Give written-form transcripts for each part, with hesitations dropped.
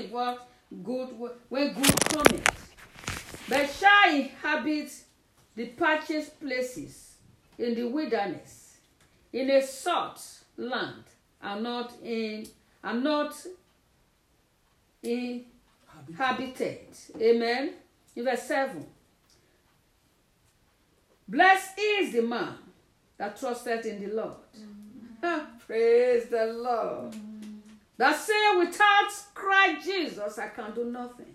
what good when good cometh, but shall inhabit the purchased places in the wilderness, in a salt land, and not inhabited. Amen. In verse 7. Blessed is the man that trusteth in the Lord. Praise the Lord. That say, without Christ Jesus, I can do nothing.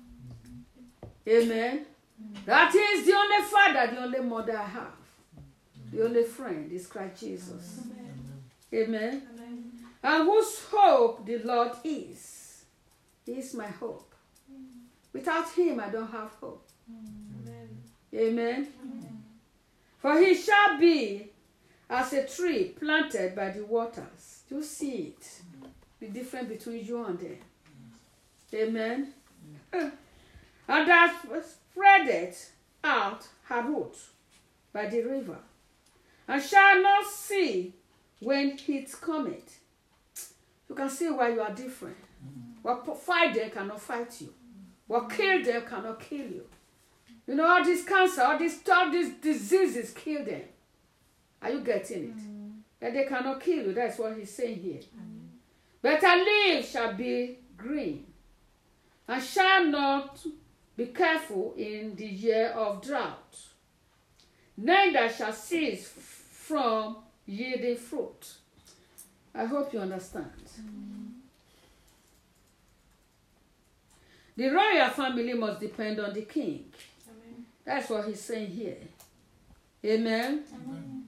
Amen. That is the only father, the only mother I have. The only friend is Christ Jesus. Amen. Amen. And whose hope the Lord is. He is my hope. Without him, I don't have hope. Amen. Amen. Amen. For he shall be as a tree planted by the waters. You see it. The difference between you and them. Amen. And that spreadeth out her root by the river, and shall not see when heat cometh. You can see why you are different. What fight them cannot fight you. What kill them cannot kill you. You know, all this cancer, all these diseases kill them. Are you getting it? That they cannot kill you. That's what he's saying here. But her leaves shall be green, and shall not be careful in the year of drought. Neither shall cease from yielding fruit. I hope you understand. The royal family must depend on the king. Amen. That's what he's saying here. Amen. Amen.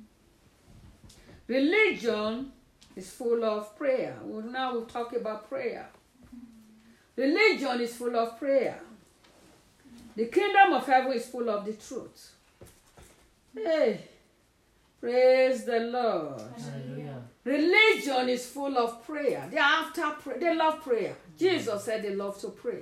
Religion is full of prayer. Now we'll talk about prayer. Religion is full of prayer. The kingdom of heaven is full of the truth. Hey, praise the Lord. Hallelujah. Religion is full of prayer. They are after prayer. They love prayer. Jesus said they love to pray.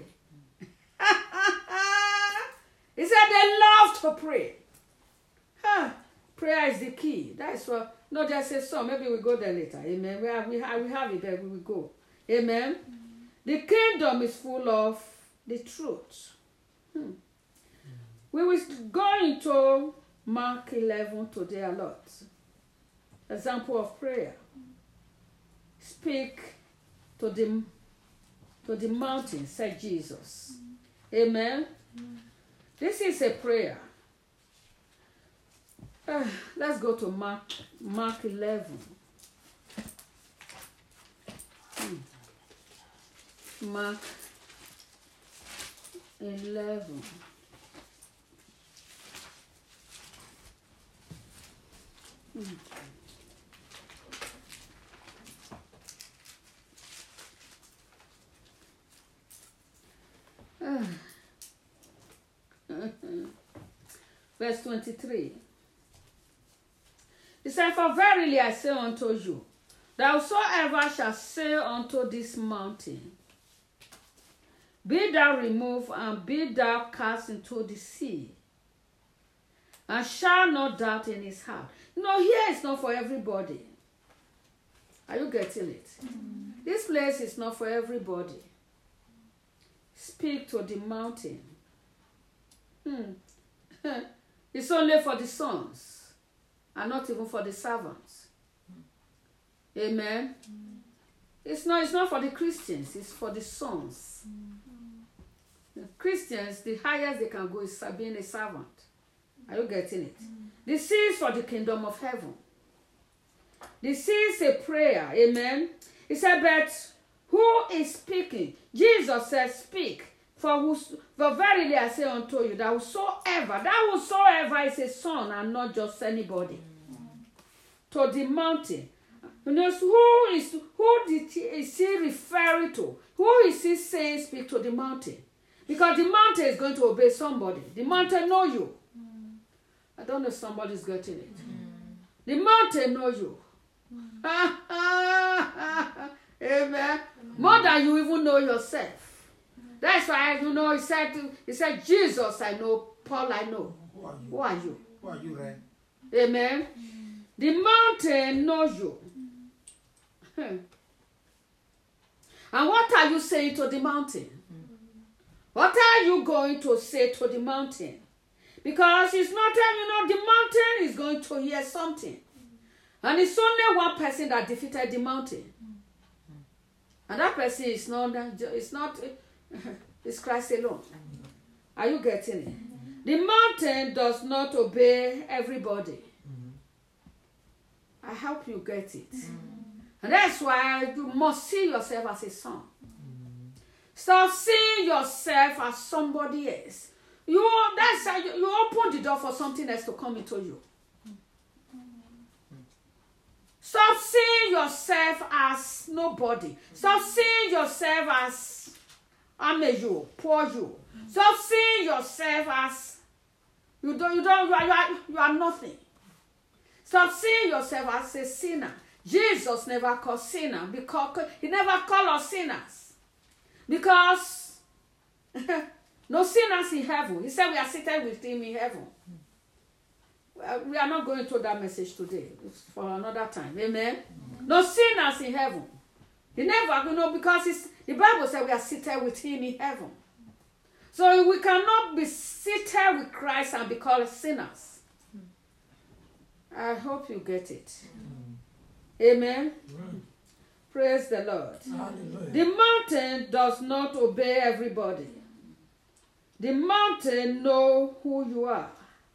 He said they love to pray. Prayer is the key. That's what. No, there's a song. Maybe we go there later. Amen. We have it there. We will go. Amen. The kingdom is full of the truth. We will go into Mark 11 today a lot. Example of prayer. Speak to the mountain, said Jesus. Amen. This is a prayer. Let's go to Mark 11. Mark 11. Verse 23. He said, for verily I say unto you, that whosoever shall say unto this mountain, be thou removed and be thou cast into the sea, and shall not doubt in his heart. You know, here is not for everybody. Are you getting it? This place is not for everybody. Speak to the mountain. It's only for the sons, and not even for the servants. Amen. It's not for the Christians. It's for the sons. The Christians, the highest they can go is being a servant. Are you getting it? This is for the kingdom of heaven. This is a prayer. Amen. He said, but who is speaking? Jesus said, speak. For verily I say unto you, that whosoever is a son and not just anybody. To the mountain. You know, who is he referring to? Who is he saying speak to the mountain? Because the mountain is going to obey somebody. The mountain know you. I don't know if somebody's getting it. The mountain know you. Amen. More than you even know yourself. That's why, you know, he said, Jesus I know, Paul I know. Who are you? Who are you, right? Amen. The mountain knows you. And And what are you saying to the mountain? What are you going to say to the mountain? Because it's not, the mountain is going to hear something. And it's only one person that defeated the mountain. And that person is it's Christ alone. Are you getting it? The mountain does not obey everybody. I hope you get it. And that's why you must see yourself as a son. Stop seeing yourself as somebody else. You open the door for something else to come into you. Stop seeing yourself as nobody. Stop seeing yourself as I'm a you, poor you. Stop seeing yourself as you are nothing. Stop seeing yourself as a sinner. Jesus never called sinner because he never called us sinners. Because no sinners in heaven. He said we are seated with him in heaven. We are not going to that message today. It's for another time. Amen. No sinners in heaven. He never, because the Bible said we are seated with him in heaven. So we cannot be seated with Christ and be called sinners. I hope you get it. Amen. Praise the Lord. Hallelujah. The mountain does not obey everybody. The mountain knows who you are.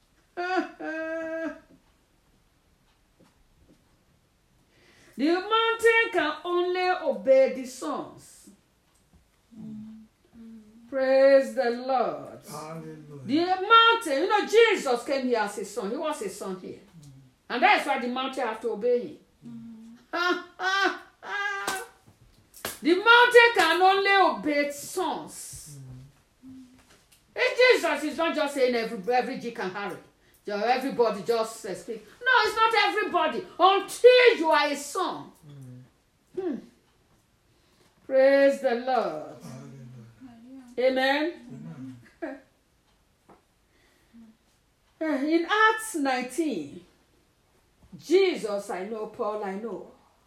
The mountain can only obey the sons. Praise the Lord. Hallelujah. The mountain, Jesus came here as a son. He was a son here. And that's why the mountain have to obey him. The mountain can only obey sons. Jesus is not just saying every G can Harry. Everybody just speak. No, it's not everybody. Until you are a son. Praise the Lord. Amen. In Acts 19, Jesus I know, Paul I know.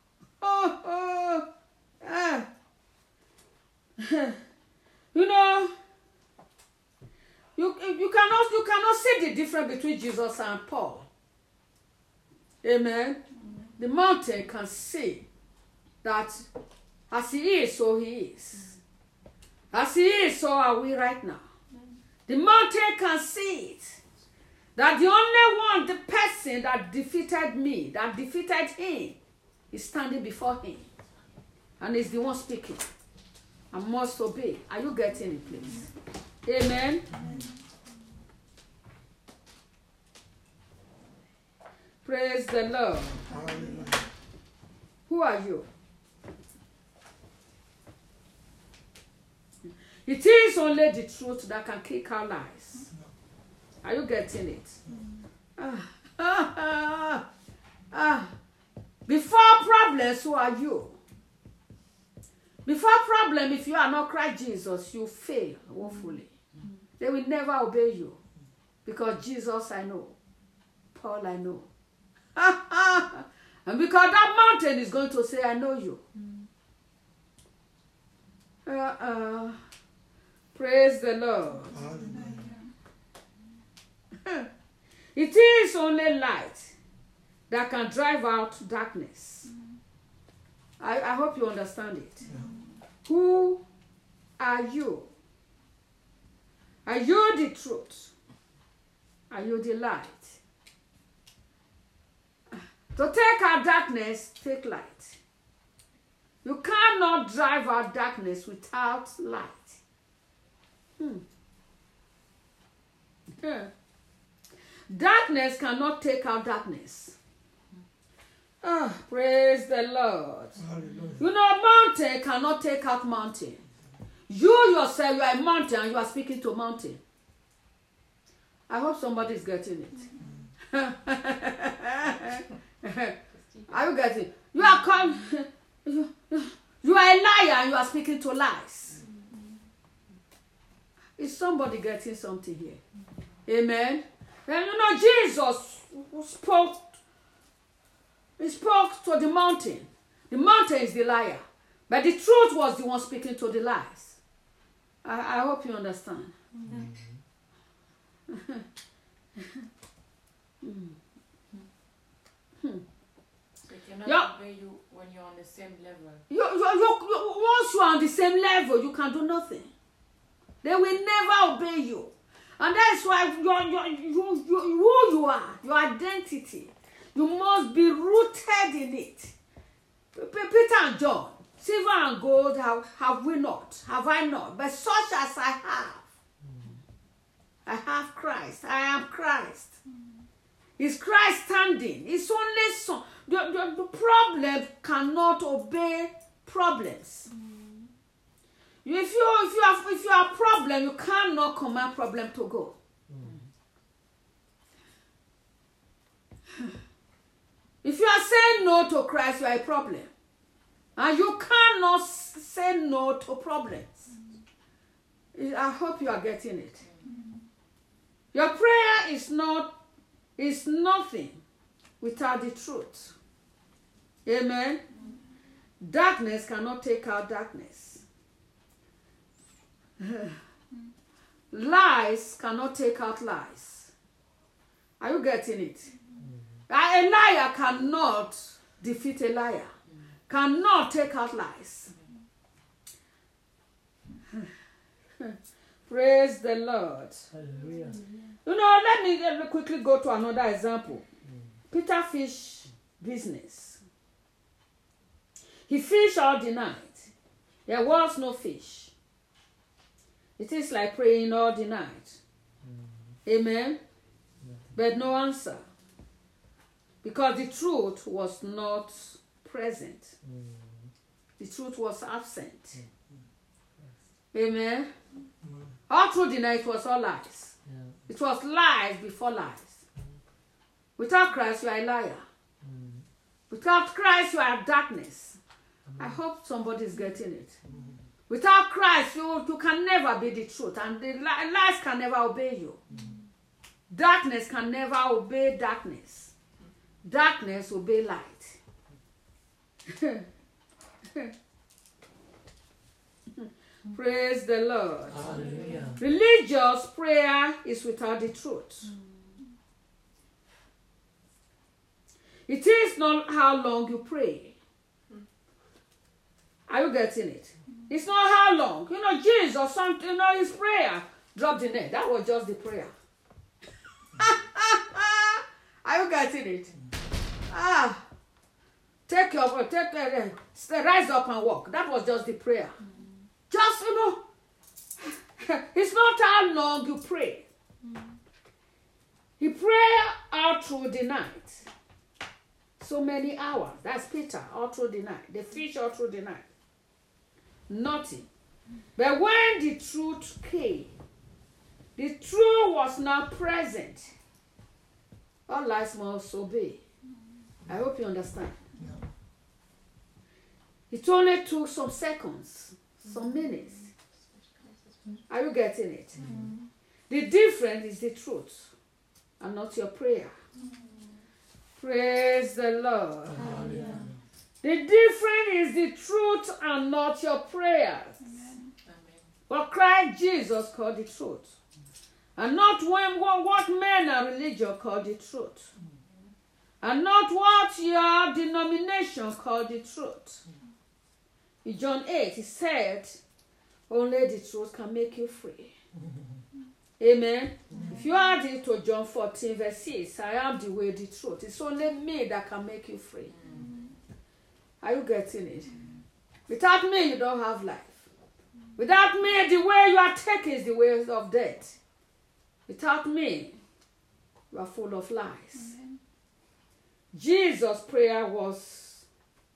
You cannot see the difference between Jesus and Paul. Amen. The mountain can see that as he is, so he is. As he is, so are we right now. The mountain can see it. That the only one, the person that defeated me, that defeated him, is standing before him. And is the one speaking. I must obey. Are you getting it, please? Amen. Amen. Praise the Lord. Amen. Who are you? It is only the truth that can kick our lies. Are you getting it? Before problems, who are you? Before problem, if you are not Christ Jesus, you fail woefully. They will never obey you. Because Jesus I know. Paul I know. And because that mountain is going to say, I know you. Praise the Lord. It is only light that can drive out darkness. I hope you understand it. Yeah. Who are you? Are you the truth? Are you the light? To take out darkness, take light. You cannot drive out darkness without light. Darkness cannot take out darkness. Praise the Lord. Hallelujah. Mountain cannot take out mountain. You yourself, you are a mountain and you are speaking to mountain. I hope somebody is getting it. Are you getting it? You are you are a liar and you are speaking to lies. Is somebody getting something here? Amen. And Jesus spoke to the mountain. The mountain is the liar. But the truth was the one speaking to the lies. I hope you understand. They cannot obey you when you're on the same level. Once you are on the same level, you can do nothing. They will never obey you. And that's why who you are, your identity, you must be rooted in it. Peter and John, silver and gold have we not, have I not, but such as I have. I have Christ. I am Christ. Is Christ standing? It's only so. The problem cannot obey problems. If you are a problem, you cannot command problem to go. If you are saying no to Christ, you are a problem. And you cannot say no to problems. I hope you are getting it. Your prayer is nothing without the truth. Amen. Darkness cannot take out darkness. Lies cannot take out lies. Are you getting it? A liar cannot defeat a liar. Cannot take out lies. Praise the Lord. Hallelujah. You know, let me quickly go to another example. Peter fish business. He fished all the night. There was no fish. It is like praying all the night. Amen. But no answer. Because the truth was not present. The truth was absent. Amen. All through the night was all lies. It was lies before lies. Without Christ, you are a liar. Without Christ, you are darkness. I hope somebody is getting it. Without Christ, you can never be the truth, and the lies can never obey you. Darkness can never obey darkness. Darkness obey light. Praise the Lord. Hallelujah. Religious prayer is without the truth. It is not how long you pray. Are you getting it? It's not how long. You know, Jesus or something, you know, his prayer dropped the net. That was just the prayer. Are you getting it? Rise up and walk. That was just the prayer. Just, you know, it's not how long you pray. He prayed out through the night. So many hours. That's Peter, all through the night. The fish all through the night. Nothing. But when the truth came, the truth was now present. All lies must obey. I hope you understand. Yeah. It only took some seconds, some minutes. Are you getting it? The difference is the truth and not your prayer. Praise the Lord. Hallelujah. The difference is the truth and not your prayers. What Christ Jesus called the truth. And not what men and religion call the truth. And not what your denomination call the truth. In John 8, he said, only the truth can make you free. Amen. If you add it to John 14, verse 6, I am the way, the truth. It's only me that can make you free. Are you getting it? Without me, you don't have life. Without me, the way you are taking is the way of death. Without me, you are full of lies. Jesus' prayer was,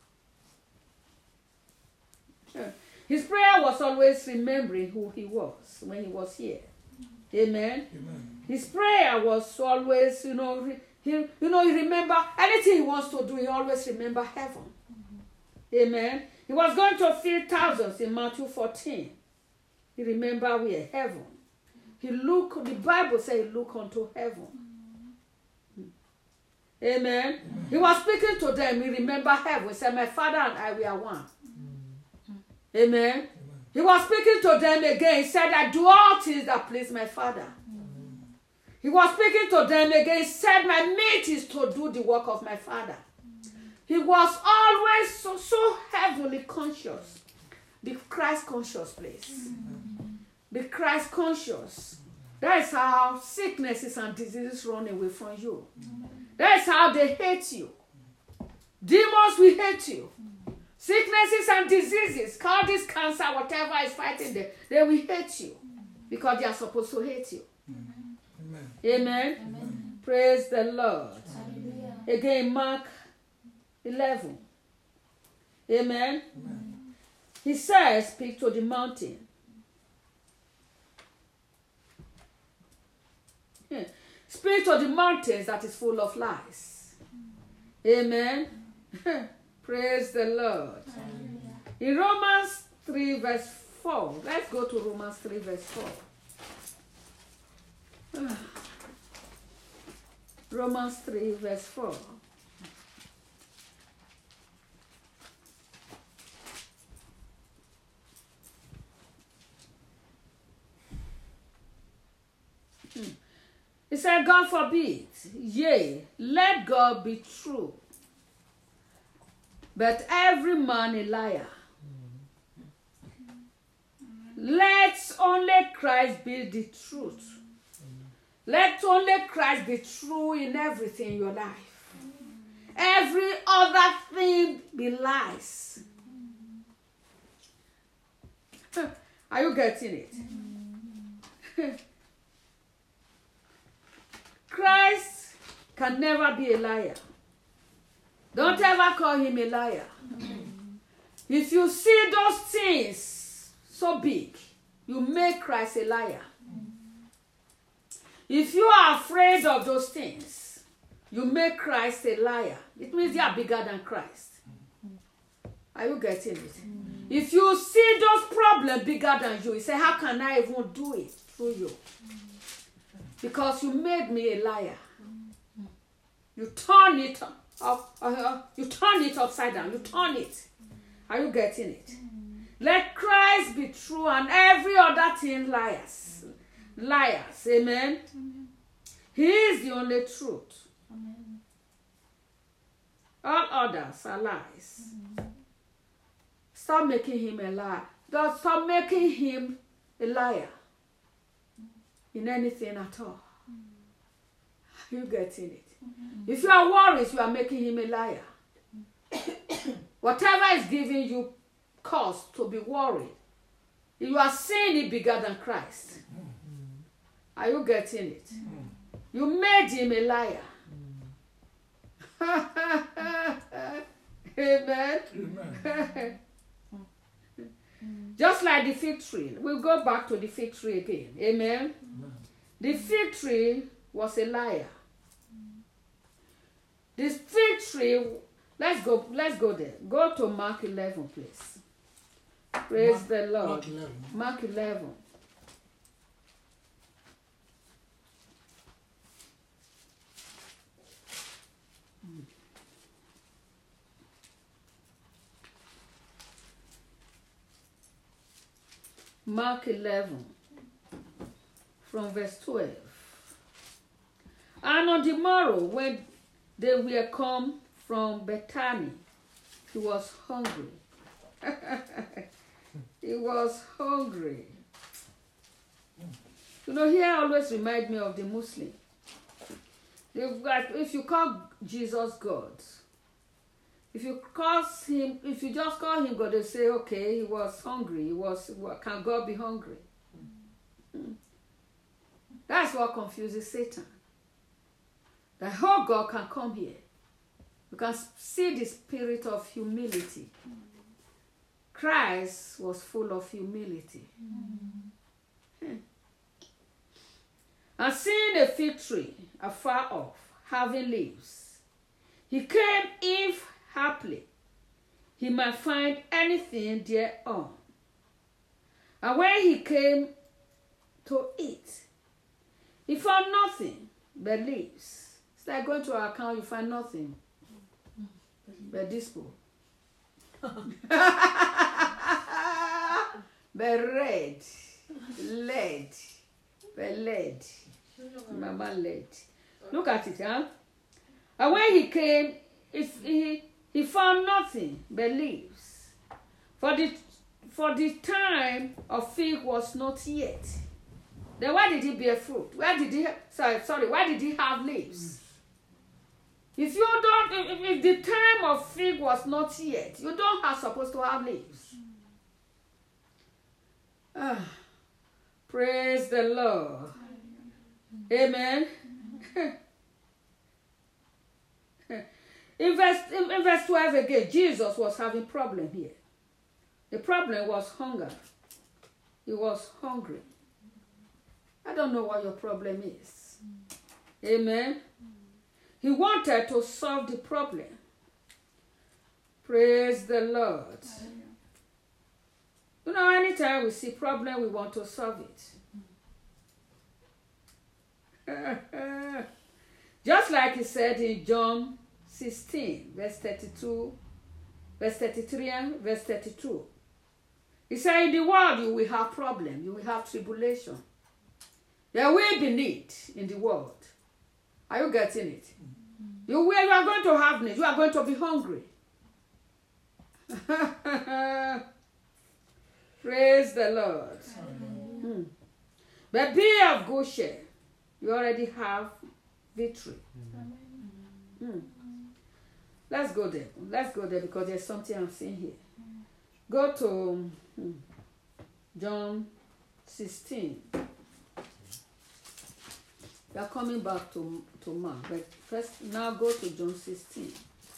his prayer was always remembering who he was when he was here. Amen. Amen. His prayer was always, he remember anything he wants to do, he always remember heaven. Amen. He was going to feed thousands in Matthew 14. He remember where? Heaven. The Bible says he looked unto heaven. Amen. He was speaking to them. He remembered heaven. He said, my Father and I, we are one. Amen. He was speaking to them again. He said, I do all things that please my Father. He was speaking to them again. He said, my meat is to do the work of my Father. He was always so heavily conscious. Be Christ conscious, please. Be Christ conscious. That is how sicknesses and diseases run away from you. That is how they hate you. Demons will hate you. Sicknesses and diseases, call this cancer, whatever is fighting them, they will hate you because they are supposed to hate you. Amen. Amen. Amen. Praise the Lord. Hallelujah. Again, Mark 11. Amen. Amen. He says, speak to the mountain. Speak to the mountains that is full of lies. Amen. Praise the Lord. Hallelujah. In Romans 3 verse 4. Let's go to Romans 3 verse 4. Romans 3 verse 4. He said, God forbid, yea, let God be true, but every man a liar. Let only Christ be the truth. Let only Christ be true in everything in your life. Every other thing be lies. Are you getting it? Christ can never be a liar. Don't ever call him a liar. If you see those things so big, you make Christ a liar. If you are afraid of those things, you make Christ a liar. It means you are bigger than Christ. Are you getting it? If you see those problems bigger than you, you say, how can I even do it through you? Because you made me a liar. You turn it up, you turn it upside down. You turn it. Are you getting it? Let Christ be true and every other thing liars. Liars. Amen. He is the only truth. All others are lies. Stop making him a liar. Don't stop making him a liar. In anything at all. Are you getting it? If you are worried, you are making him a liar. Whatever is giving you cause to be worried, you are seeing it bigger than Christ. Are you getting it? You made him a liar. Amen. Amen. Just like the fig tree. We'll go back to the fig tree again. Amen. The fig tree was a liar. This fig tree, let's go there. Go to Mark 11, please. Praise the Lord. Mark 11. Mark 11. Mark 11, from verse 12. And on the morrow, when they were come from Bethany, he was hungry. He was hungry. You know, here always remind me of the Muslim. If you call Jesus God, if you just call him God, they say, okay, he was hungry. Can God be hungry? That's what confuses Satan. The whole God can come here. You can see the spirit of humility. Christ was full of humility. And seeing a fig tree afar off, having leaves, he came if haply he might find anything thereon. And when he came to eat, he found nothing but leaves. It's like going to our account, you find nothing but this book. but red, lead, but lead. Mama led. Look at it, huh? And when he came, he found nothing but leaves. For the time of fig was not yet. Then why did he bear fruit? Why did he have leaves? If the time of fig was not yet, you don't have supposed to have leaves. Praise the Lord. Amen. In verse 12 again, Jesus was having a problem here. The problem was hunger. He was hungry. I don't know what your problem is. Amen. He wanted to solve the problem. Praise the Lord. You know, anytime we see problem, we want to solve it. Just like he said in John 16, verse 32, verse 33 and verse 32. He said, in the world you will have problem, you will have tribulation. There will be need in the world. Are you getting it? You are going to have need. You are going to be hungry. Praise the Lord. But be of good cheer. You already have victory. Let's go there. Let's go there because there's something I'm seeing here. Go to John 16. We are coming back to Mark, but first now go to John 16.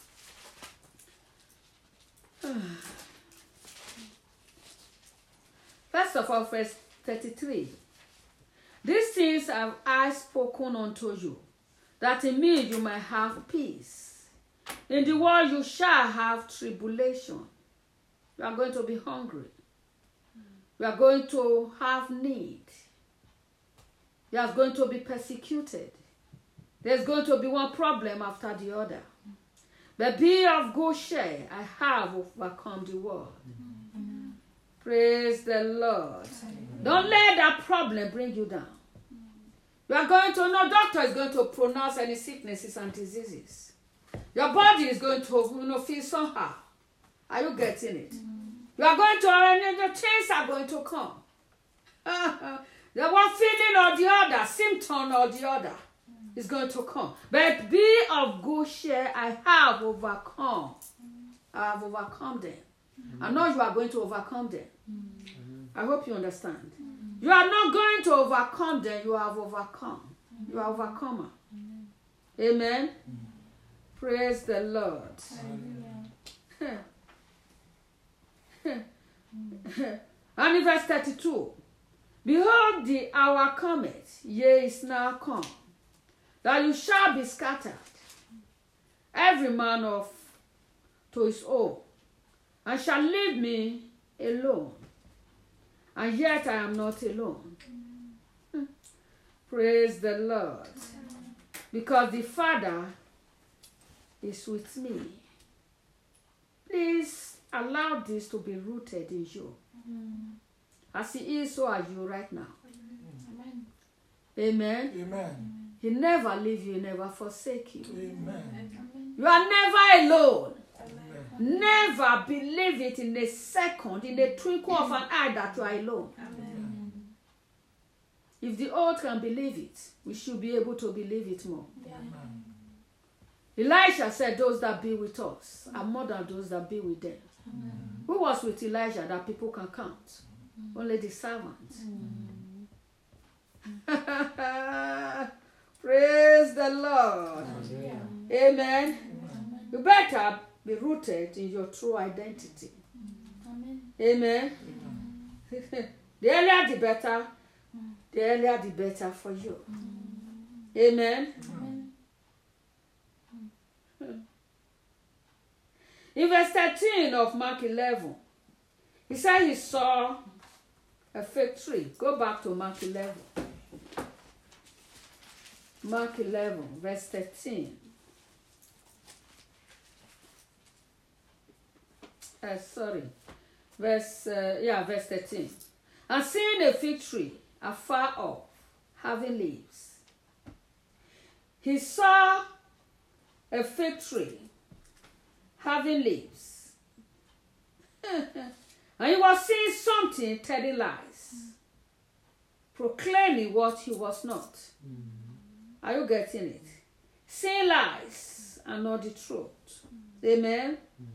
First of all, verse 33. These things have I spoken unto you, that in me you might have peace. In the world you shall have tribulation. You are going to be hungry. You are going to have need. You are going to be persecuted. There's going to be one problem after the other. But be of good cheer. I have overcome the world. Praise the Lord. Don't let that problem bring you down. You are going to know, doctor is going to pronounce any sicknesses and diseases. Your body is going to feel somehow. Are you getting it? You are going to, the things are going to come. The one feeling or the other, symptom or the other is going to come. But be of good cheer. I have overcome. I have overcome them. I know you are going to overcome them. I hope you understand. You are not going to overcome them. You have overcome. You are overcomer. Amen. Praise the Lord. And in verse 32, behold, the hour cometh, yea, is now come, that you shall be scattered, every man off to his own, and shall leave me alone. And yet I am not alone. Praise the Lord. Because the Father is with me. Please allow this to be rooted in you. As he is, so are you right now. Amen. Amen. Amen. He never leave you, he never forsake you. Amen. You are never alone. Amen. Never believe it in a second, in a twinkle of an eye that you are alone. Amen. If the old can believe it, we should be able to believe it more. Amen. Elijah said, those that be with us are more than those that be with them. Amen. Who was with Elijah that people can count? Only the servants. Praise the Lord. Amen. You better be rooted in your true identity. Amen. The earlier the better. The earlier the better for you. Amen. In verse 13 of Mark 11, he said he saw a fig tree. Go back to Mark 11. Mark 11, verse 13. Verse 13. and seeing a fig tree afar off, having leaves. He saw a fig tree having leaves. And he was seeing something telling lies, proclaiming what he was not. Are you getting it? Saying lies and not the truth. Amen?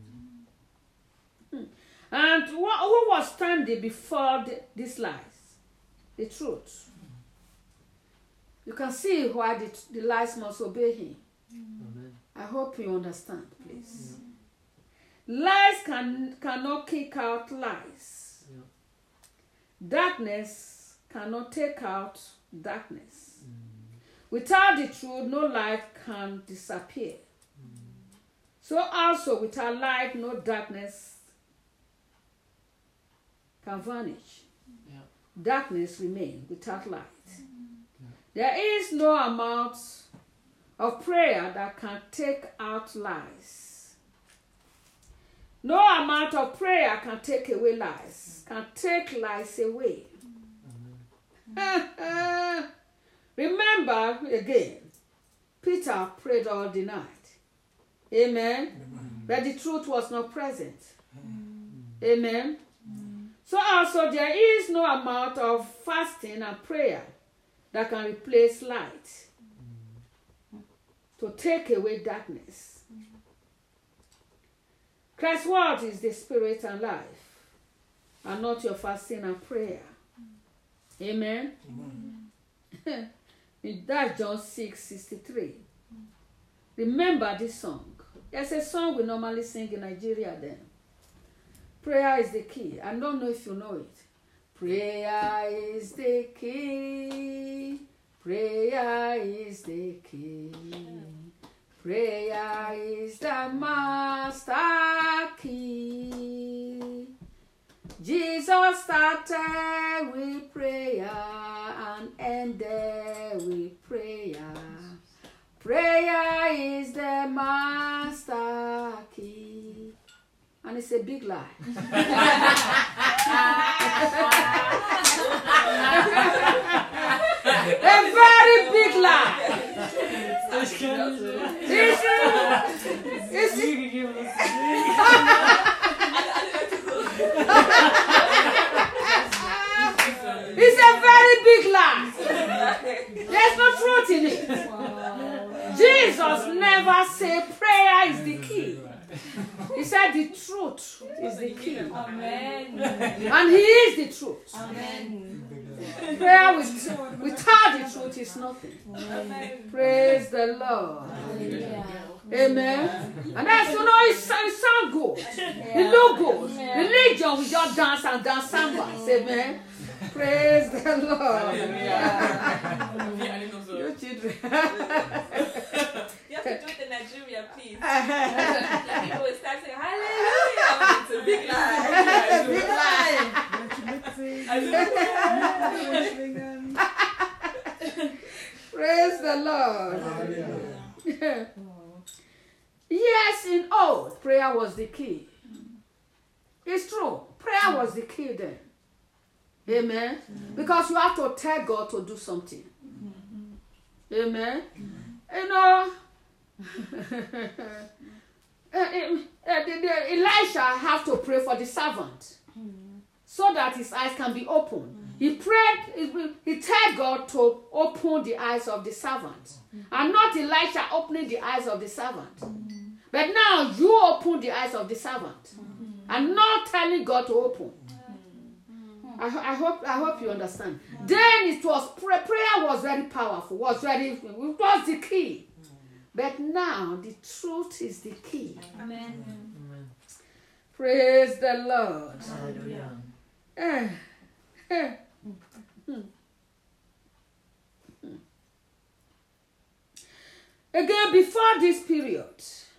And who was standing before these lies? The truth. You can see why the lies must obey him. Amen. I hope you understand, please. Lies cannot kick out lies. Darkness cannot take out darkness. Without the truth, no light can disappear. So also without light, no darkness can vanish. Yeah. Darkness remains without light. There is no amount of prayer that can take out lies. No amount of prayer can take away lies, can take lies away. Remember again, Peter prayed all the night. Amen. But the truth was not present. Amen. So also there is no amount of fasting and prayer that can replace light to take away darkness. Christ's word is the spirit and life, and not your fasting and prayer. Amen. That's John 6:63. Remember this song. There's a song we normally sing in Nigeria then. Prayer is the key. I don't know if you know it. Prayer is the key. Prayer is the key. Prayer is the master key. Jesus started with prayer and ended with prayer. Prayer is the master key. And it's a big lie. A very big lie. It's a very big lie. There's no truth in it. Jesus never said prayer is the key. He said the truth is the key. Amen. And he is the truth. Amen. Prayer without the truth is nothing. Amen. Praise the Lord. Amen. And that's, you know, it sounds good. It look good. Religion, we just dance and dance sambas. Amen. Praise the Lord. You children. You have to do it in Nigeria, please. People will start saying, hallelujah. It's a big lie. Big lie. Praise the Lord. Yes, in old, prayer was the key. It's true. Prayer was the key then. Amen. Because you have to tell God to do something. Amen. You know, Elisha have to pray for the servant so that his eyes can be opened. He prayed, he told God to open the eyes of the servant, and not Elisha opening the eyes of the servant. But now you open the eyes of the servant, and not telling God to open. I hope you understand. Then it was prayer was very powerful, it was the key. But now the truth is the key. Amen. Praise the Lord. Hallelujah. Again, before this period,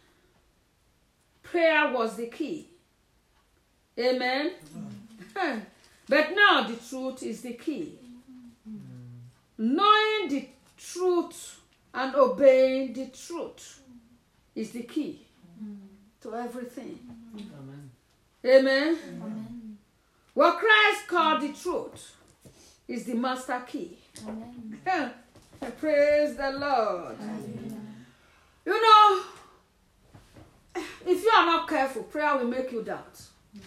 prayer was the key. Amen. But now the truth is the key. Knowing the truth and obeying the truth is the key to everything. Amen. Amen. What Christ called the truth is the master key. Amen. Praise the Lord. Amen. You know, if you are not careful, prayer will make you doubt.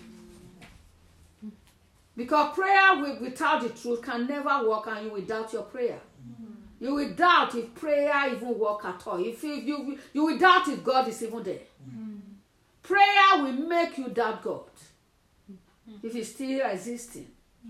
Because prayer without the truth can never work, and you will doubt your prayer. You will doubt if prayer even work at all. If you will doubt if God is even there. Prayer will make you doubt God. If he's still existing.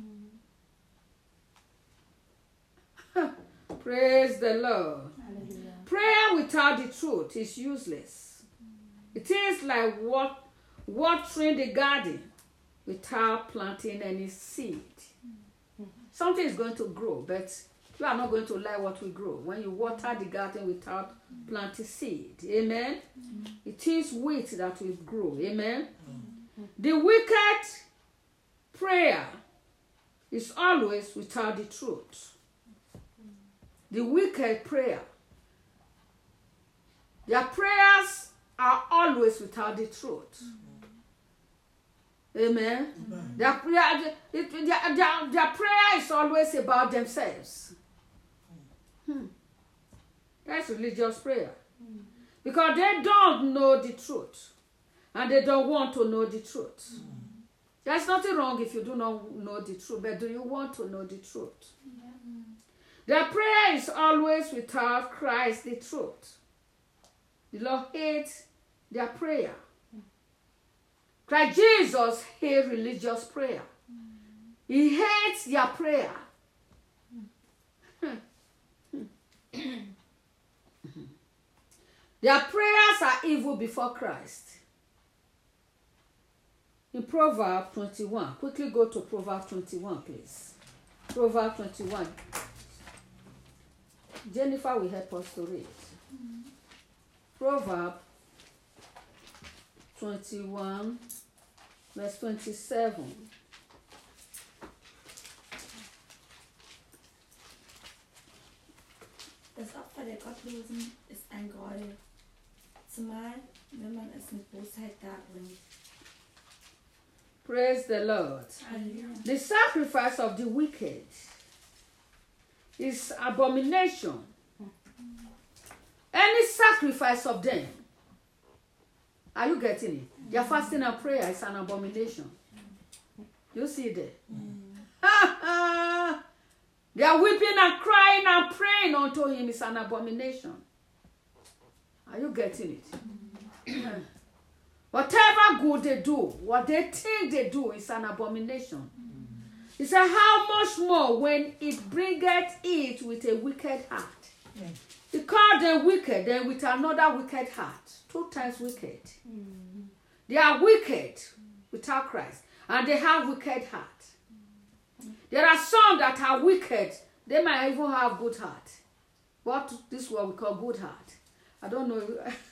Praise the Lord. Hallelujah. Prayer without the truth is useless. It is like watering the garden without planting any seed. Something is going to grow, but you are not going to like what will grow when you water the garden without planting seed. Amen? It is wheat that will grow. Amen? The wicked prayer is always without the truth. The wicked prayer. Their prayers are always without the truth. Amen? Their prayer is always about themselves. That's religious prayer. Because they don't know the truth. And they don't want to know the truth. There's nothing wrong if you do not know the truth, but do you want to know the truth? Their prayer is always without Christ, the truth. The Lord hates their prayer. Christ Jesus hates religious prayer. He hates their prayer. Their prayers are evil before Christ. In Proverbs 21, quickly go to Proverbs 21, please. Proverbs 21. Jennifer will help us to read. Proverbs 21, verse 27. Das Opfer der Gottlosen ist ein Gräuel, zumal wenn man es mit Bosheit darbringt. Praise the Lord. Hallelujah. The sacrifice of the wicked is abomination. Any sacrifice of them, are you getting it? Their fasting and prayer is an abomination. You see there? They are weeping and crying and praying unto him is an abomination. Are you getting it? Whatever good they do, what they think they do is an abomination. He said, how much more when it bringeth it with a wicked heart? He called them wicked, then with another wicked heart. 2 times wicked. They are wicked without Christ, and they have wicked heart. There are some that are wicked. They might even have good heart. What this one we call good heart. I don't know.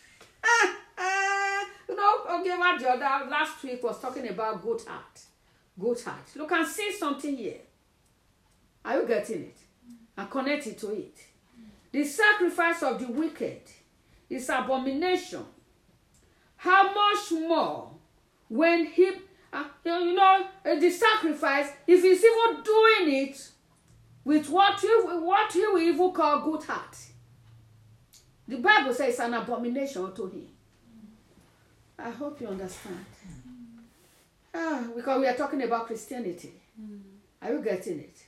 You know, okay, what the other last week was talking about good heart. Good heart. You can see something here. Are you getting it? And connect it to it. The sacrifice of the wicked is abomination. How much more when he, the sacrifice, if he's even doing it with what he will even call good heart. The Bible says it's an abomination to him. I hope you understand. Because we are talking about Christianity. Are you getting it?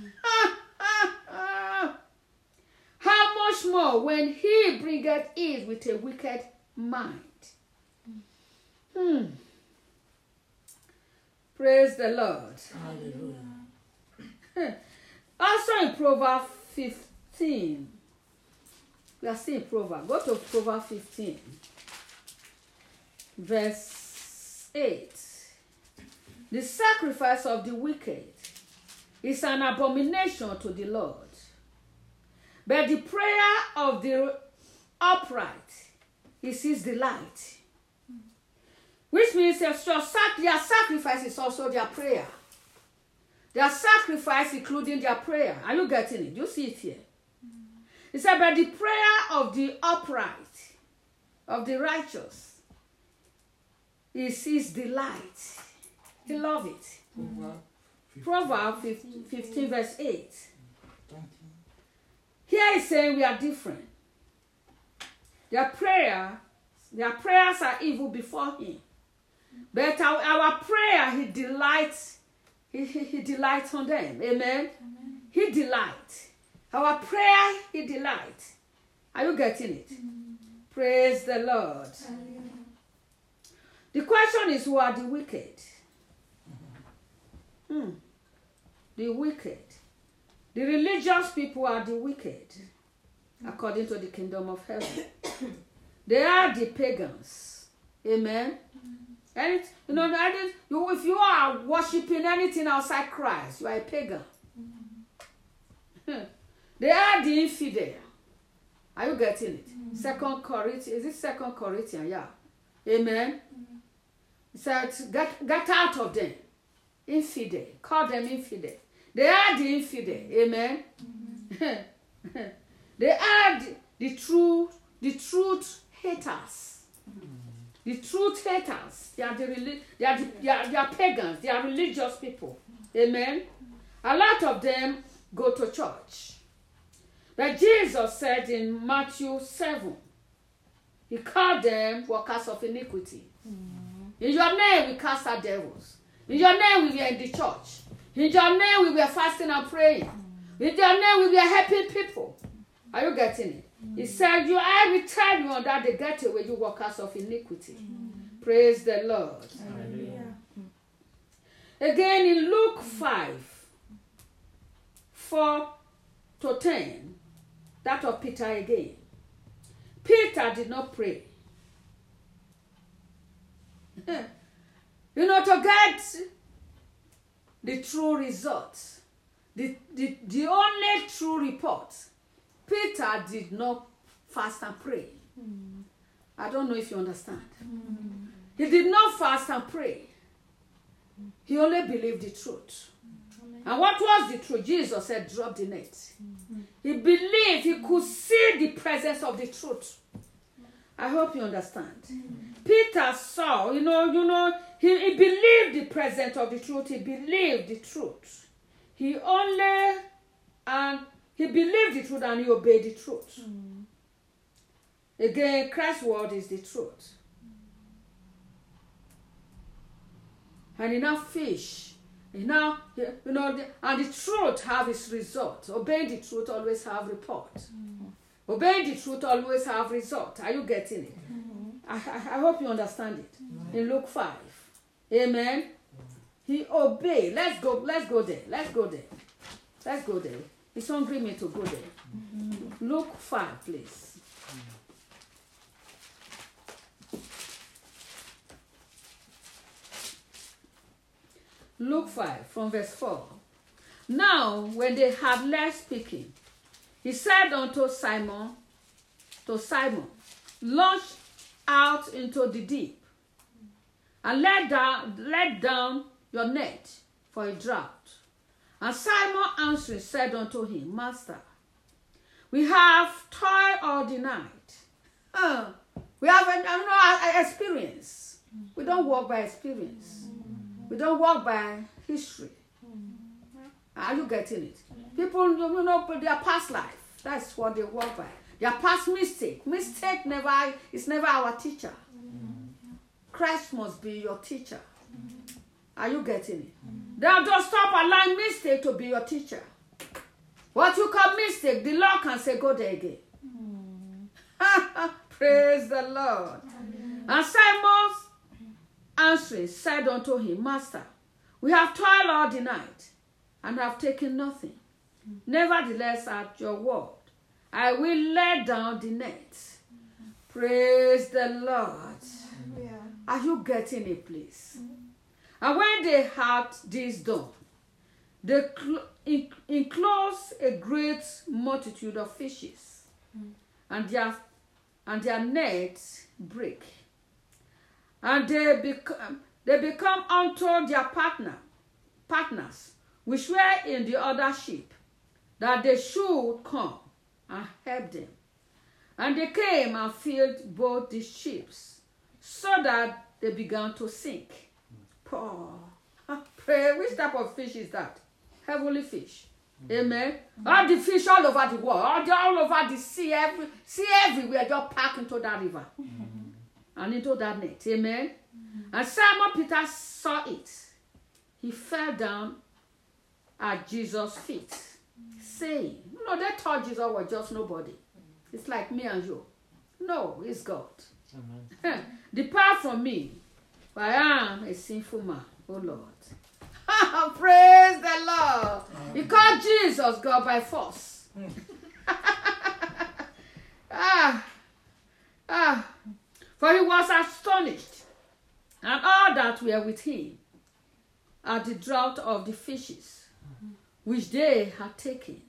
How much more when he bringeth it with a wicked mind. Praise the Lord. Hallelujah. Also in Proverbs 15. We are still in Proverbs. Go to Proverbs 15. Verse 8. The sacrifice of the wicked is an abomination to the Lord. But the prayer of the upright is his delight. Which means their sacrifice is also their prayer. Their sacrifice including their prayer. Are you getting it? You see it here. He said, but the prayer of the upright, of the righteous, is his delight. He loves it. Proverbs 15 verse 8. Here is saying we are different. Their prayers are evil before him. But our prayer, he delights on them. Amen? He delights. Our prayer, he delights. Are you getting it? Praise the Lord. The question is, who are the wicked? The wicked. The religious people are the wicked, according to the kingdom of heaven. They are the pagans. Amen? And if you are worshiping anything outside Christ, you are a pagan. They are the infidel. Are you getting it? 2 Corinthians, is it 2 Corinthians? Yeah. Amen? It says, get out of them. Infidel. Call them infidel. They are the infidel. Amen? They are the truth haters. The truth haters. They are pagans. They are religious people. Amen? A lot of them go to church. But Jesus said in Matthew 7, he called them workers of iniquity. In your name we cast out devils. In your name we were in the church. In your name we were fasting and praying. In your name we were helping people. Are you getting it? He said, I will tell you on that day, get away, you workers of iniquity. Praise the Lord. Hallelujah. Again in Luke 5, 4 to 10, that of Peter again. Peter did not pray. To get the true result, the only true report, Peter did not fast and pray. I don't know if you understand. He did not fast and pray. He only believed the truth. And what was the truth? Jesus said, drop the net. He believed, he could see the presence of the truth. I hope you understand. Peter saw, he believed the presence of the truth. He believed the truth. He believed the truth and he obeyed the truth. Again, Christ's word is the truth. And enough fish. And the truth have its result. Obeying the truth always have report. Obeying the truth always have result. Are you getting it? I hope you understand it. In Luke 5. Amen. He obeyed. Let's go there. It's hungry me to go there. Luke 5, please. Luke 5, from verse 4. Now, when they had left speaking, he said unto Simon, launch out into the deep, and let down your net for a draught. And Simon answering said unto him, Master, we have toiled all the night. We have an experience. We don't walk by experience. We don't walk by history. Are you getting it? People, their past life. That's what they walk by. Their past mistake. Mistake is never our teacher. Christ must be your teacher. Are you getting it? Now don't stop allowing mistake to be your teacher. What you call mistake, the Lord can say, go there again. Praise the Lord. And Simon answering said unto him, Master, we have toiled all the night and have taken nothing. Nevertheless, at your word, I will let down the net. Praise the Lord. Yeah. Are you getting it, please? And when they had this done, they enclosed a great multitude of fishes, and their nets break. And they become unto their partners, which were in the other ship, that they should come and help them. And they came and filled both the ships, so that they began to sink. Pray. Which type of fish is that? Heavenly fish. Amen. All the fish all over the world, all over the sea, everywhere, just pack into that river and into that net. Amen. And Simon Peter saw it. He fell down at Jesus' feet, saying, they thought Jesus was just nobody. It's like me and you. No, it's God. Amen. Depart from me, for I am a sinful man, oh Lord. Praise the Lord. He called Jesus God by force. For he was astonished, and all that were with him, at the draught of the fishes, which they had taken.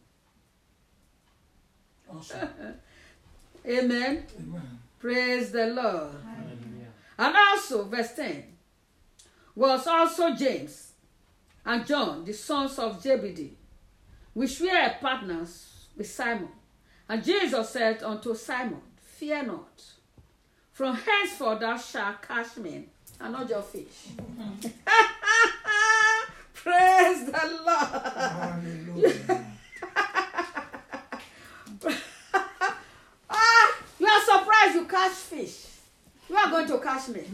Awesome. Amen. Amen. Praise the Lord. Hallelujah. And also, verse 10, was also James and John, the sons of Zebedee, which were partners with Simon. And Jesus said unto Simon, fear not, from henceforth thou shalt catch men, and not your fish. Praise the Lord. Hallelujah. You are surprised you catch fish. You are going to catch men.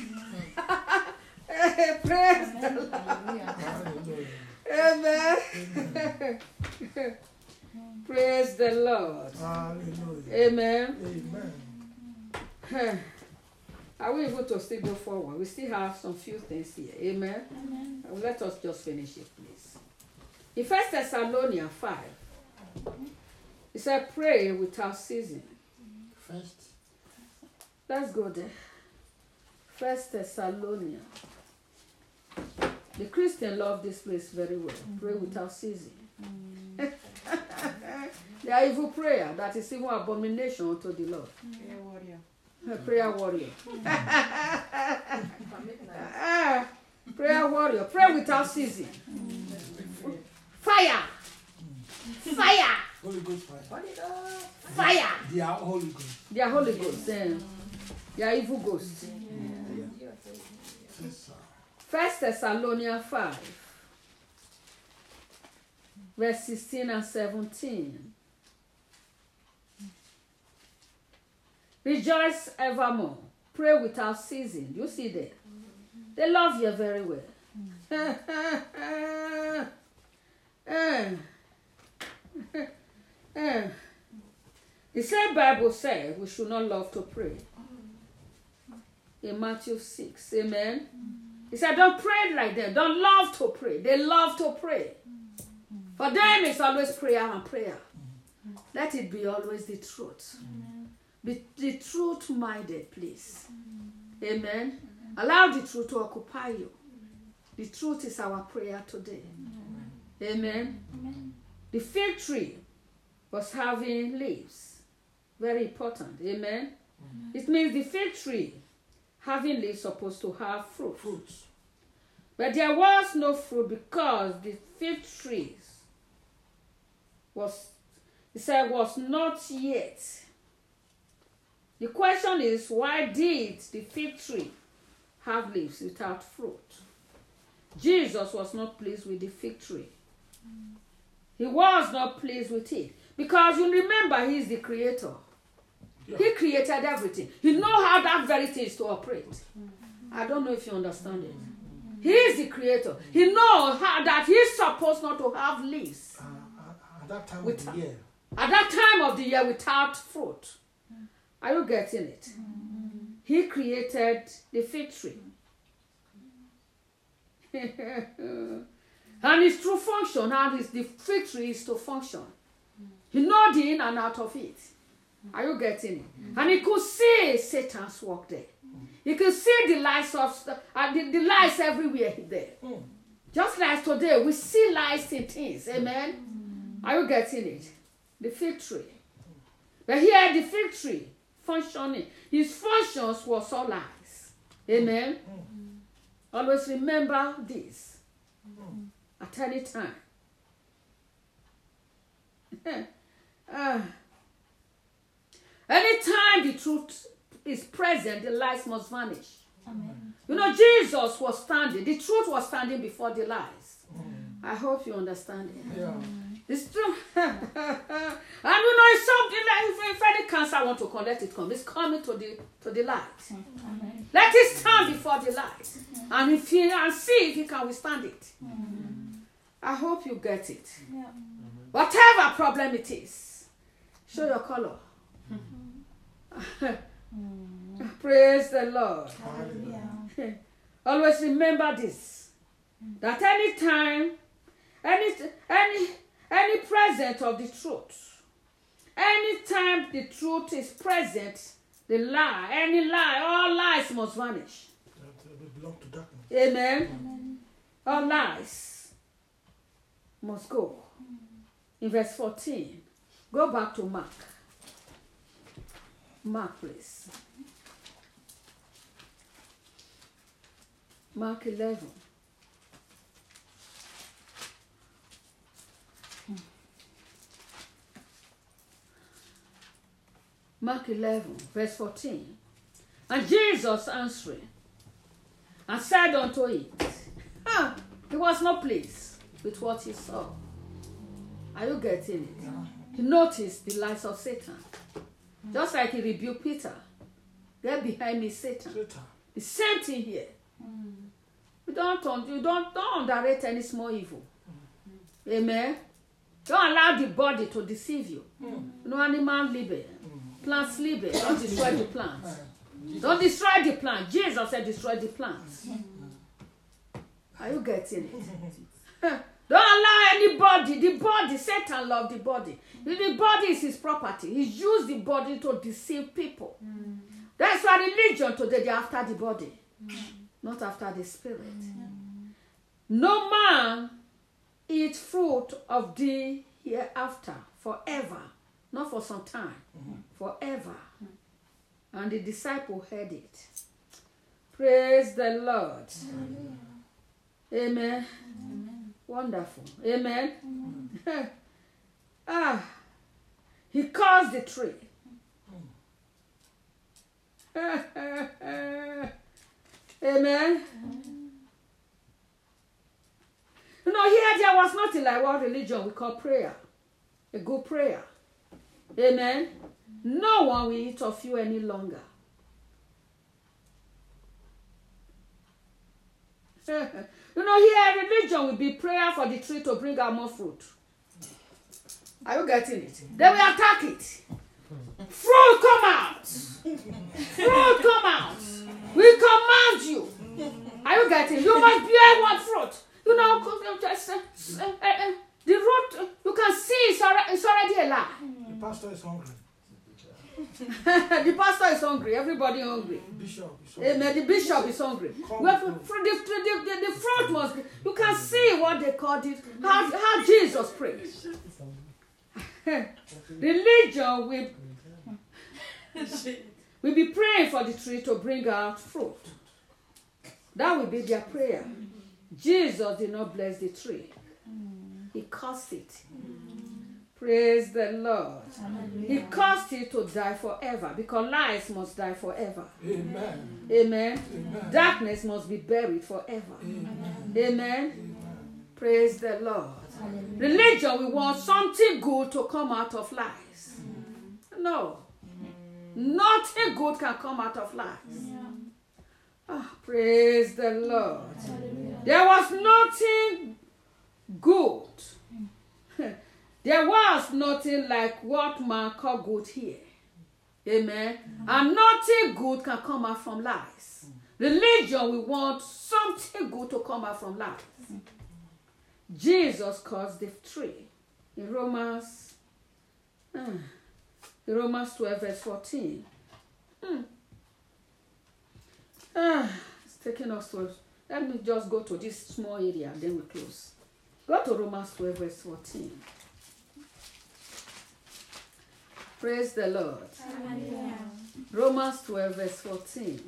Praise the Lord. Amen. Amen. Praise the Lord. Hallelujah. Amen. Amen. Are we able to still go forward? We still have some few things here. Amen. Amen. Let us just finish it, please. In 1 Thessalonians 5, it said, pray without ceasing. First. Let's go there. 1 Thessalonians. The Christian love this place very well. Pray without ceasing. They are evil prayer that is even abomination unto the Lord. Prayer warrior. Prayer warrior. Prayer warrior. Pray without ceasing. Fire. Fire. Holy Ghost fire. Fire. They are Holy Ghost. They are Holy Ghost. They are evil ghosts. 1 Thessalonians 5, verse 16 and 17. Rejoice evermore. Pray without ceasing. You see that? They love you very well. The same Bible says we should not love to pray. In Matthew 6. Amen. He said, don't pray like them. Don't love to pray. They love to pray. For them, it's always prayer and prayer. Let it be always the truth. Be the truth-minded, please. Amen. Allow the truth to occupy you. The truth is our prayer today. Amen. The fig tree was having leaves. Very important. Amen. It means the fig tree having leaves supposed to have fruits. But there was no fruit because the fig trees was not yet. The question is, why did the fig tree have leaves without fruit? Jesus was not pleased with the fig tree. He was not pleased with it. Because you remember, he is the creator. Yeah. He created everything. He knows how that very thing is to operate. I don't know if you understand it. He is the creator. He knows how that he's supposed not to have leaves. At that time of the year. At that time of the year without fruit. Are you getting it? He created the fig tree. And its true function, and the fig tree is to function. He knows the in and out of it. Are you getting it? And he could see Satan's work there. He could see the lies of the lies everywhere there. Just like today, we see lies in things. Amen. Are you getting it? The fig tree. But here, the fig tree functioning. His functions was all lies. Amen. Always remember this. At any time. Anytime the truth is present, the lies must vanish. Amen. You know, Jesus was standing. The truth was standing before the lies. I hope you understand it. Yeah. It's true. And you know, it's something like if any cancer want to come, let it come. It's coming to the light. Amen. Let it stand before the light. And if he and see if he can withstand it. I hope you get it. Yeah. Whatever problem it is, show your color. Praise the Lord. Hallelujah. Always remember this, that anytime, any present of the truth, anytime the truth is present, the lie, any lie, all lies must vanish. They belong to darkness. Amen. All lies must go. In verse 14, go back to Mark. Mark, please. Mark 11. Mark 11, verse 14. And Jesus answering and said unto it, he was not pleased with what he saw. Are you getting it? Yeah. He noticed the lies of Satan. Just like he rebuked Peter. Get behind me, Satan. Satan. The same thing here. You don't underrate any small evil. Amen. Don't allow the body to deceive you. No animal live. Plants live. Don't destroy the plants. Don't destroy the plant. Jesus said destroy the plants. Are you getting it? Don't allow anybody, the body, Satan loves the body. The body is his property. He used the body to deceive people. That's why religion today, they're after the body, not after the spirit. No man eat fruit of the hereafter forever, not for some time, forever. And the disciple heard it. Praise the Lord. Amen. Wonderful. Amen. He caused the tree. Amen. You know, here there was nothing like what religion we call prayer. A good prayer. Amen. No one will eat of you any longer. You know, here religion will be prayer for the tree to bring out more fruit. Are you getting it? They will attack it. Fruit come out. Fruit come out. We command you. Are you getting it? You must bear one fruit. You know, the root, you can see it's already a lie. The pastor is hungry. The pastor is hungry. Everybody hungry. Bishop is hungry. Amen. The bishop is hungry. Well, the fruit must be. You can see what they called it. How Jesus prayed. Religion will be praying for the tree to bring out fruit. That will be their prayer. Jesus did not bless the tree. He cursed it. Praise the Lord. Hallelujah. He caused it to die forever because lies must die forever. Amen. Amen. Amen. Darkness must be buried forever. Amen. Amen. Praise the Lord. Hallelujah. Religion, we want something good to come out of lies. No. Nothing good can come out of lies. Praise the Lord. Hallelujah. There was nothing good. There was nothing like what man call good here. Amen. And nothing good can come out from lies. Religion, we want something good to come out from lies. Jesus caused the tree. In Romans 12 verse 14. It's taking us to, let me just go to this small area, then we close. Go to Romans 12 verse 14. Praise the Lord. Hallelujah. Romans 12 verse 14.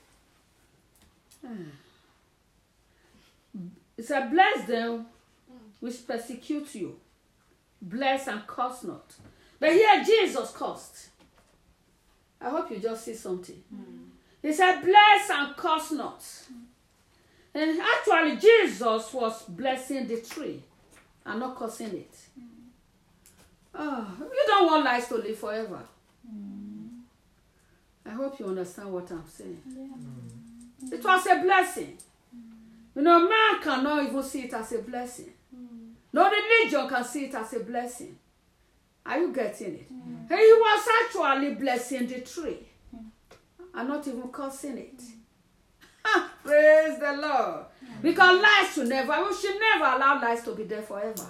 It said, bless them which persecute you. Bless and curse not. But here Jesus cursed. I hope you just see something. He said, bless and curse not. And actually, Jesus was blessing the tree and not cursing it. You don't want lives to live forever. I hope you understand what I'm saying. It was a blessing. You know, man cannot even see it as a blessing. No religion can see it as a blessing. Are you getting it? And he was actually blessing the tree and not even cursing it. Praise the Lord. Because life we should never allow life to be there forever.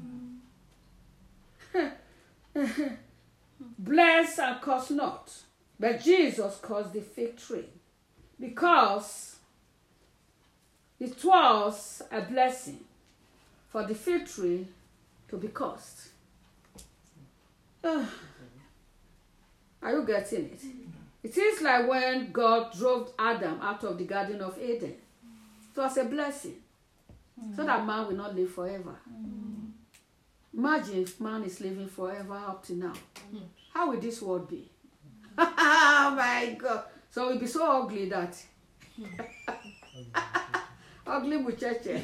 Bless and curse not. But Jesus cursed the fig tree because it was a blessing for the fig tree to be cursed. Are you getting it? It is like when God drove Adam out of the Garden of Eden. It was a blessing so that man will not live forever. Imagine if man is living forever up to now. How will this world be? Oh my God. So it will be so ugly that ugly muchacha.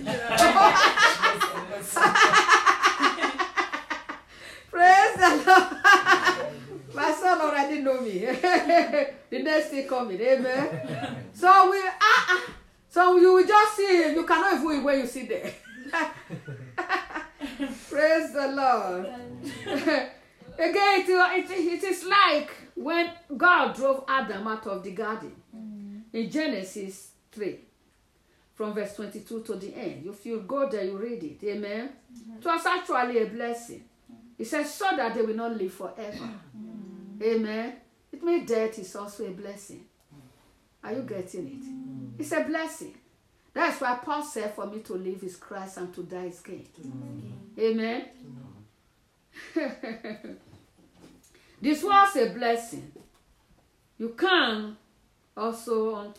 Praise the Lord. My son already know me. The next thing coming. Amen. So so you will just see him. You cannot even eat when you sit there. Praise the Lord. Again, it is like when God drove Adam out of the garden in Genesis 3, from verse 22 to the end. If you go there, you read it. Amen. It was actually a blessing. He says, so that they will not live forever. Amen. It means death is also a blessing. Are you getting it? It's a blessing. That's why Paul said, for me to live is Christ and to die is gain. Amen. This was a blessing. You can also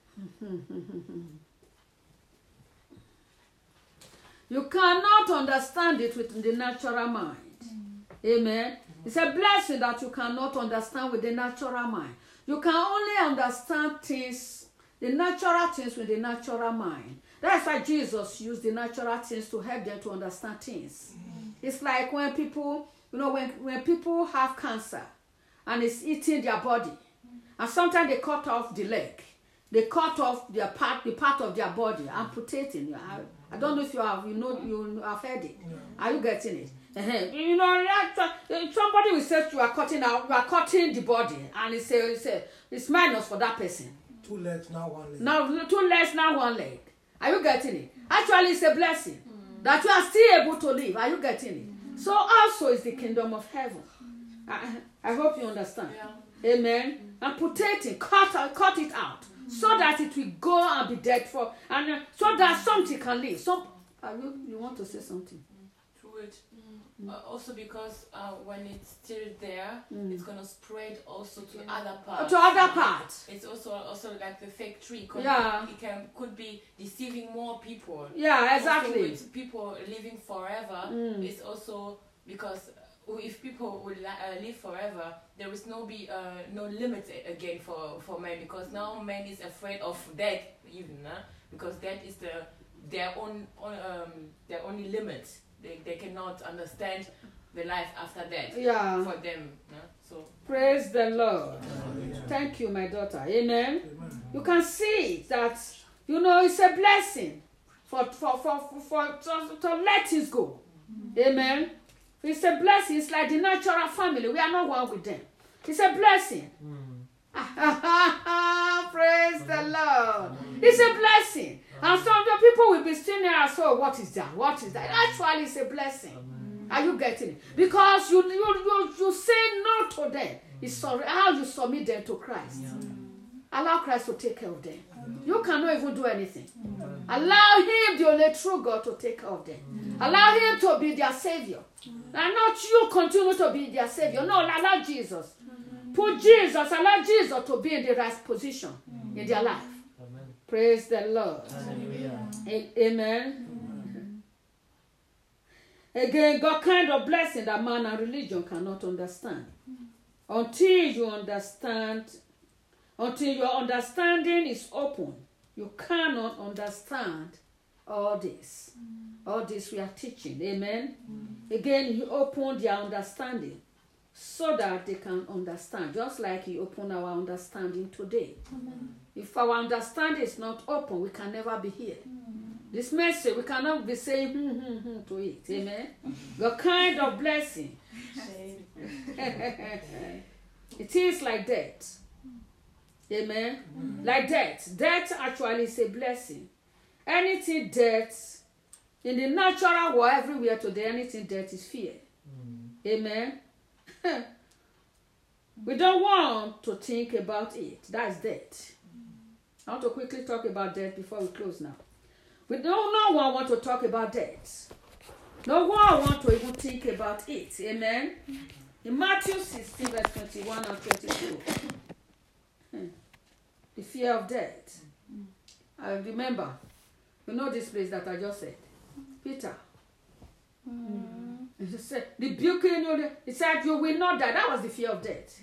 you cannot understand it with the natural mind. Amen. It's a blessing that you cannot understand with the natural mind. You can only understand things, the natural things, with the natural mind. That's why Jesus used the natural things to help them to understand things. It's like when people, you know, when people have cancer and it's eating their body, and sometimes they cut off the leg, they cut off the part of their body, amputating. I don't know if you have, you have heard it. Are you getting it? You know, somebody will say you are cutting the body, and it's minus for that person. 2 legs, now 1 leg. Now 2 legs, now 1 leg. Are you getting it? Actually, it's a blessing that you are still able to live. Are you getting it? So also is the kingdom of heaven. I hope you understand. Yeah. Amen. Amputating, cut it out, so that it will go and be dead for, and so that something can live. You want to say something? True it. Also because when it's still there, it's gonna spread also to other parts. To other parts. It's also like the fake tree. It could be deceiving more people. Yeah, exactly. Also with people living forever, it's also because if people will live forever, there is no limit again for man, because now man is afraid of death even, because death is their only limit. They cannot understand the life after death. Yeah. For them. So praise the Lord. Amen. Thank you, my daughter. Amen. Amen. You can see that, it's a blessing to let it go. Amen. It's a blessing. It's like the natural family. We are not one with them. It's a blessing. Praise the Lord. It's a blessing. And some of the people will be sitting there and say, what is that? What is that? Actually, it's a blessing. Are you getting it? Because you say no to them. It's how you submit them to Christ. Allow Christ to take care of them. You cannot even do anything. Allow Him, the only true God, to take care of them. Allow Him to be their Savior. And not you continue to be their Savior. No, allow Jesus. Allow Jesus to be in the right position in their life. Amen. Praise the Lord. Amen. Again, God kind of blessing that man and religion cannot understand. Until your understanding is open, you cannot understand all this. All this we are teaching. Amen. Again, he opened their understanding so that they can understand, just like he opened our understanding today. If our understanding is not open, we can never be here. This message, we cannot be saying to it. Amen. The kind of blessing. It is like that. Amen. Like that. Death actually is a blessing. Anything death, in the natural world, everywhere today, anything death is fear. Amen. We don't want to think about it. That's death. I want to quickly talk about death before we close now. No one want to talk about death. No one want to even think about it. Amen. In Matthew 16, verse 21 and 22. The fear of death. I remember. You know this place that I just said. Peter. He said, rebuking you. He said, you will not die. That was the fear of death.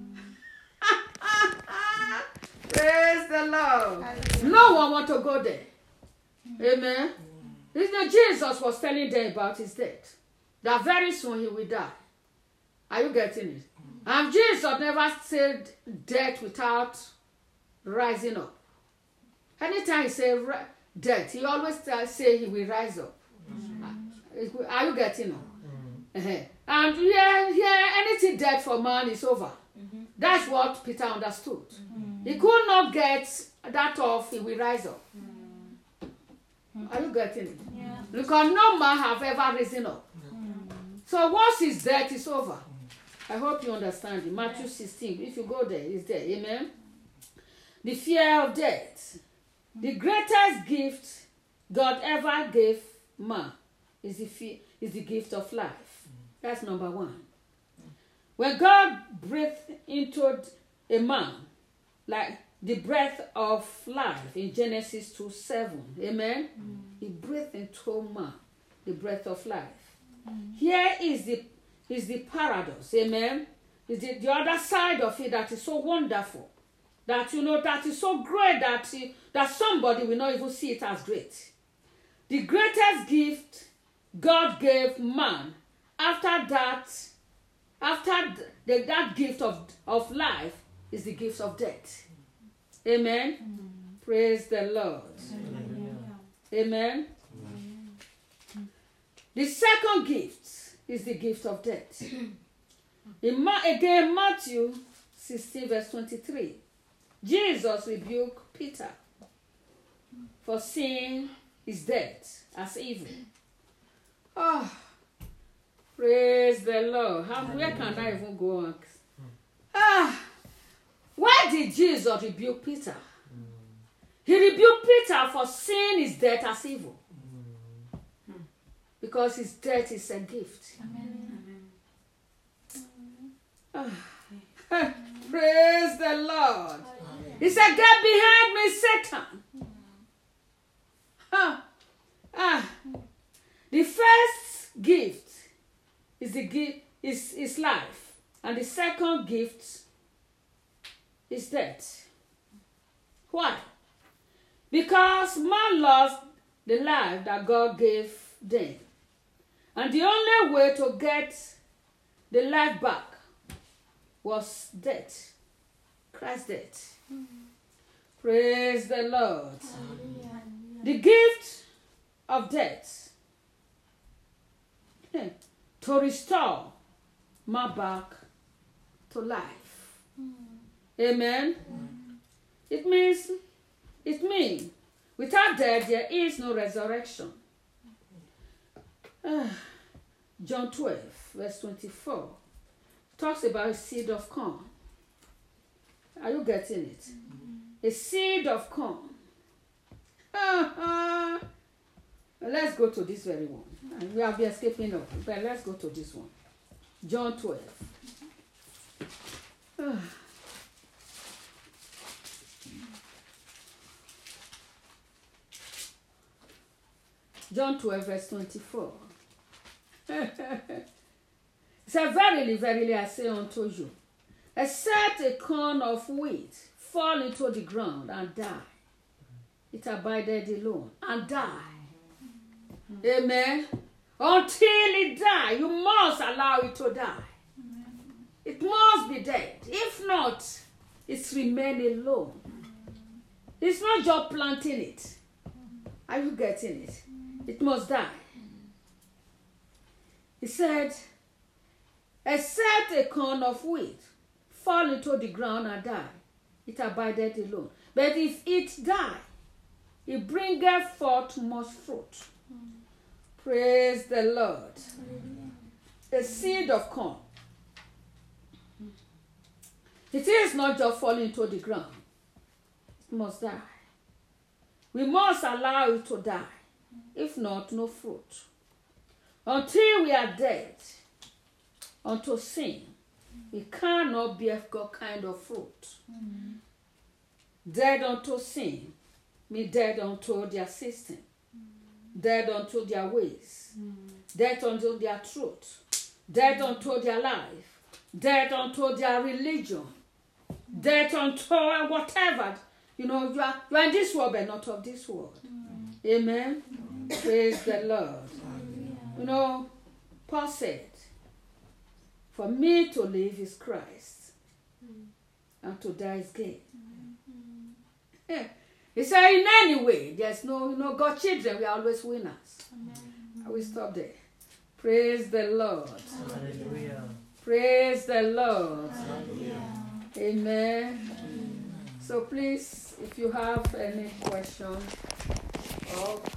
Praise the Lord. No one want to go there. Amen. Jesus was telling them about his death. That very soon he will die. Are you getting it? And Jesus never said death without rising up. Anytime he said death, he always say he will rise up. Are you getting it? And here, anything dead for man is over. That's what Peter understood. He could not get that off, he will rise up. Are you getting it? Yeah. Because no man have ever risen up. So once his death is over, I hope you understand it. Matthew 16, if you go there, it's there. Amen. The fear of death. The greatest gift God ever gave man is the gift of life. That's number one. When God breathed into a man, like the breath of life in Genesis 2:7, amen? He breathed into man the breath of life. Here is the paradox, amen? Is the other side of it that is so wonderful, that that is so great that somebody will not even see it as great. The greatest gift God gave man after that gift of life is the gift of death. Amen. Praise the Lord. Amen. The second gift is the gift of death. Again, Matthew 16, verse 23. Jesus rebuked Peter for seeing his death as evil. Oh, praise the Lord. Where can I even go on? Why did Jesus rebuke Peter? He rebuked Peter for seeing his death as evil. Because his death is a gift. Praise the Lord. He said, get behind me, Satan. The first gift is life. And the second gift is death. Why? Because man lost the life that God gave them. And the only way to get the life back was death. Christ's death. Praise the Lord. The gift of death to restore man back to life. Amen. It means without death there is no resurrection. John 12, verse 24 talks about a seed of corn. Are you getting it? A seed of corn. Let's go to this very one. We have been escaping up, but let's go to this one. John 12. John 12, verse 24. He said, verily, verily, I say unto you, except a corn of wheat fall into the ground and die, it abideth alone and die. Amen. Until it die, you must allow it to die. It must be dead. If not, it's remain alone. It's not just planting it. Are you getting it? It must die. He said, except a corn of wheat fall into the ground and die, it abideth alone. But if it die, it bringeth forth much fruit. Praise the Lord. A seed of corn. It is not just falling into the ground. It must die. We must allow it to die. If not, no fruit. Until we are dead unto sin, we cannot bear God kind of fruit. Dead unto sin, mean dead unto their system. Dead unto their ways, dead unto their truth, dead unto their life, dead unto their religion, dead unto whatever. You are in this world, but not of this world. Amen. Praise the Lord. Paul said, for me to live is Christ, and to die is gain. He said, in any way, there's no, God's children, we are always winners. I will stop there. Praise the Lord. Hallelujah. Praise the Lord. Hallelujah. Amen. So please, if you have any question or